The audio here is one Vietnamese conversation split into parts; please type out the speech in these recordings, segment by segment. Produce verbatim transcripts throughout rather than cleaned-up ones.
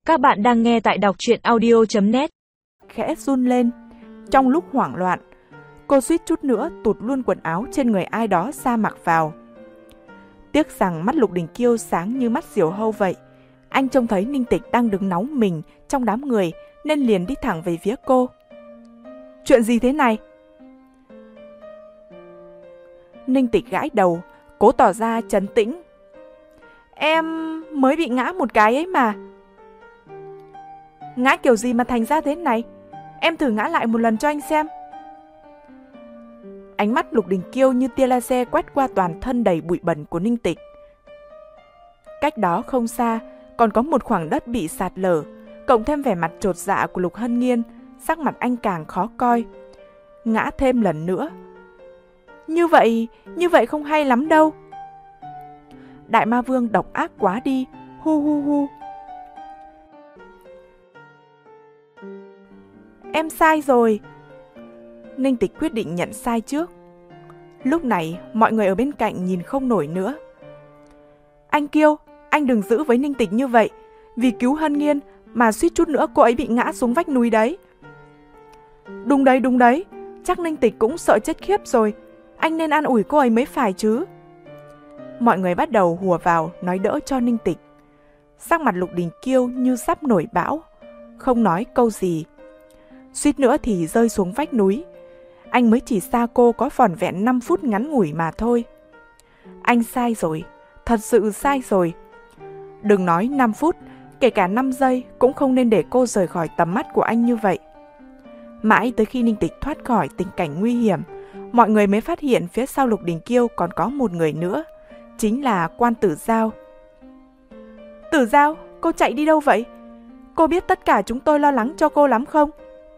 Các bạn đang nghe tại đọc truyện audio chấm net. Khẽ run lên. Trong lúc hoảng loạn, cô suýt chút nữa tụt luôn quần áo trên người ai đó ra mặc vào. Tiếc rằng mắt Lục Đình Kiêu sáng như mắt diều hâu vậy. Anh trông thấy Ninh Tịch đang đứng náu mình trong đám người nên liền đi thẳng về phía cô. Chuyện gì thế này? Ninh Tịch gãi đầu, cố tỏ ra trấn tĩnh. Em mới bị ngã một cái ấy mà. Ngã kiểu gì mà thành ra thế này? Em thử ngã lại một lần cho anh xem. Ánh mắt Lục Đình Kiêu như tia laser quét qua toàn thân đầy bụi bẩn của Ninh Tịch. Cách đó không xa, còn có một khoảng đất bị sạt lở, cộng thêm vẻ mặt chột dạ của Lục Hân Nghiên, sắc mặt anh càng khó coi. Ngã thêm lần nữa. Như vậy, như vậy không hay lắm đâu. Đại Ma Vương độc ác quá đi, hu hu hu. Em sai rồi. Ninh Tịch quyết định nhận sai trước. Lúc này, mọi người ở bên cạnh nhìn không nổi nữa. Anh Kiêu, anh đừng giữ với Ninh Tịch như vậy. Vì cứu Hân Nghiên mà suýt chút nữa cô ấy bị ngã xuống vách núi đấy. Đúng đấy, đúng đấy. Chắc Ninh Tịch cũng sợ chết khiếp rồi. Anh nên an ủi cô ấy mới phải chứ. Mọi người bắt đầu hùa vào nói đỡ cho Ninh Tịch. Sắc mặt Lục Đình Kiêu như sắp nổi bão, không nói câu gì. Suýt nữa thì rơi xuống vách núi. Anh mới chỉ xa cô có vỏn vẹn năm phút ngắn ngủi mà thôi. Anh sai rồi, thật sự sai rồi. Đừng nói năm phút, kể cả năm giây cũng không nên để cô rời khỏi tầm mắt của anh như vậy. Mãi tới khi Ninh Tịch thoát khỏi tình cảnh nguy hiểm, mọi người mới phát hiện phía sau Lục Đình Kiêu còn có một người nữa, chính là Quan Tử Giao. Tử Giao, cô chạy đi đâu vậy? Cô biết tất cả chúng tôi lo lắng cho cô lắm không?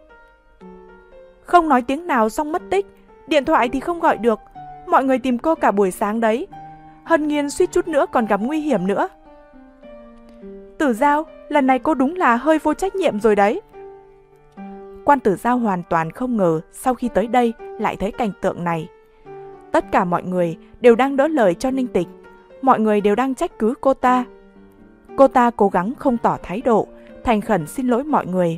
Không nói tiếng nào xong mất tích, điện thoại thì không gọi được. Mọi người tìm cô cả buổi sáng đấy. Hân Nghiên suýt chút nữa còn gặp nguy hiểm nữa. Tử Giao, lần này cô đúng là hơi vô trách nhiệm rồi đấy. Quan Tử Giao hoàn toàn không ngờ sau khi tới đây lại thấy cảnh tượng này. Tất cả mọi người đều đang đỡ lời cho Ninh Tịch. Mọi người đều đang trách cứ cô ta. Cô ta cố gắng không tỏ thái độ, thành khẩn xin lỗi mọi người.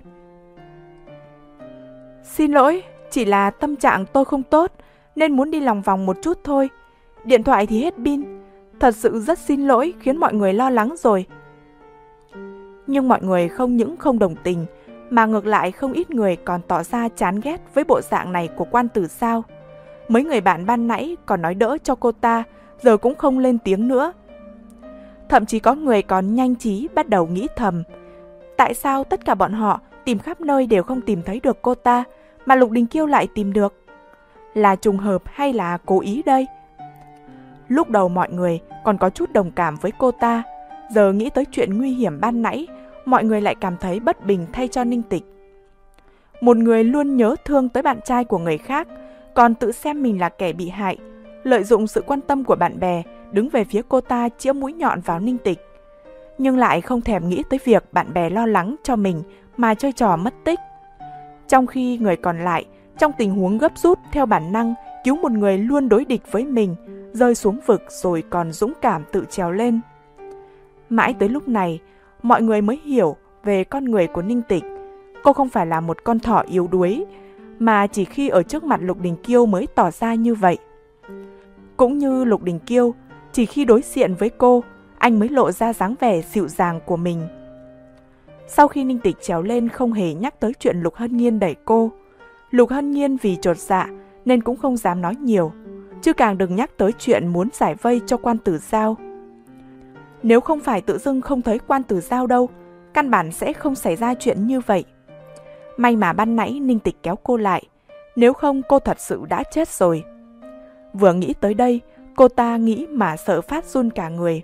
Xin lỗi, chỉ là tâm trạng tôi không tốt nên muốn đi lòng vòng một chút thôi. Điện thoại thì hết pin. Thật sự rất xin lỗi khiến mọi người lo lắng rồi. Nhưng mọi người không những không đồng tình, mà ngược lại không ít người còn tỏ ra chán ghét với bộ dạng này của Quan Tử Giao. Mấy người bạn ban nãy còn nói đỡ cho cô ta, giờ cũng không lên tiếng nữa. Thậm chí có người còn nhanh trí bắt đầu nghĩ thầm. Tại sao tất cả bọn họ tìm khắp nơi đều không tìm thấy được cô ta, mà Lục Đình Kiêu lại tìm được? Là trùng hợp hay là cố ý đây? Lúc đầu mọi người còn có chút đồng cảm với cô ta, giờ nghĩ tới chuyện nguy hiểm ban nãy, mọi người lại cảm thấy bất bình thay cho Ninh Tịch. Một người luôn nhớ thương tới bạn trai của người khác, còn tự xem mình là kẻ bị hại, lợi dụng sự quan tâm của bạn bè, đứng về phía cô ta chĩa mũi nhọn vào Ninh Tịch. Nhưng lại không thèm nghĩ tới việc bạn bè lo lắng cho mình mà chơi trò mất tích. Trong khi người còn lại, trong tình huống gấp rút theo bản năng, cứu một người luôn đối địch với mình, rơi xuống vực rồi còn dũng cảm tự trèo lên. Mãi tới lúc này, mọi người mới hiểu về con người của Ninh Tịch. Cô không phải là một con thỏ yếu đuối, mà chỉ khi ở trước mặt Lục Đình Kiêu mới tỏ ra như vậy. Cũng như Lục Đình Kiêu, chỉ khi đối diện với cô, anh mới lộ ra dáng vẻ dịu dàng của mình. Sau khi Ninh Tịch trèo lên không hề nhắc tới chuyện Lục Hân Nghiên đẩy cô. Lục Hân Nghiên vì chột dạ nên cũng không dám nói nhiều, chứ càng đừng nhắc tới chuyện muốn giải vây cho Quan Tử Giao. Nếu không phải tự dưng không thấy Quan Tử Giao đâu, căn bản sẽ không xảy ra chuyện như vậy. May mà ban nãy Ninh Tịch kéo cô lại, nếu không cô thật sự đã chết rồi. Vừa nghĩ tới đây, cô ta nghĩ mà sợ phát run cả người.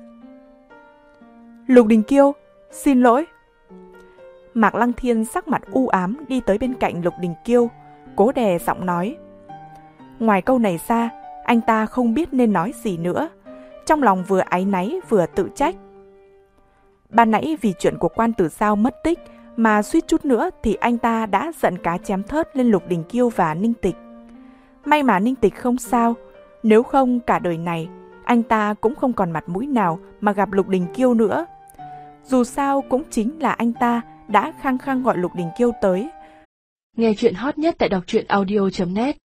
Lục Đình Kiêu, xin lỗi. Mạc Lăng Thiên sắc mặt u ám đi tới bên cạnh Lục Đình Kiêu, cố đè giọng nói. Ngoài câu này ra, anh ta không biết nên nói gì nữa, trong lòng vừa áy náy vừa tự trách. Ban nãy vì chuyện của Quan Tử Giao mất tích mà suýt chút nữa thì anh ta đã giận cá chém thớt lên Lục Đình Kiêu và Ninh Tịch. May mà Ninh Tịch không sao, nếu không cả đời này anh ta cũng không còn mặt mũi nào mà gặp Lục Đình Kiêu nữa. Dù sao cũng chính là anh ta đã khăng khăng gọi Lục Đình Kiêu tới. Nghe chuyện hot nhất tại đọc truyện audio chấm net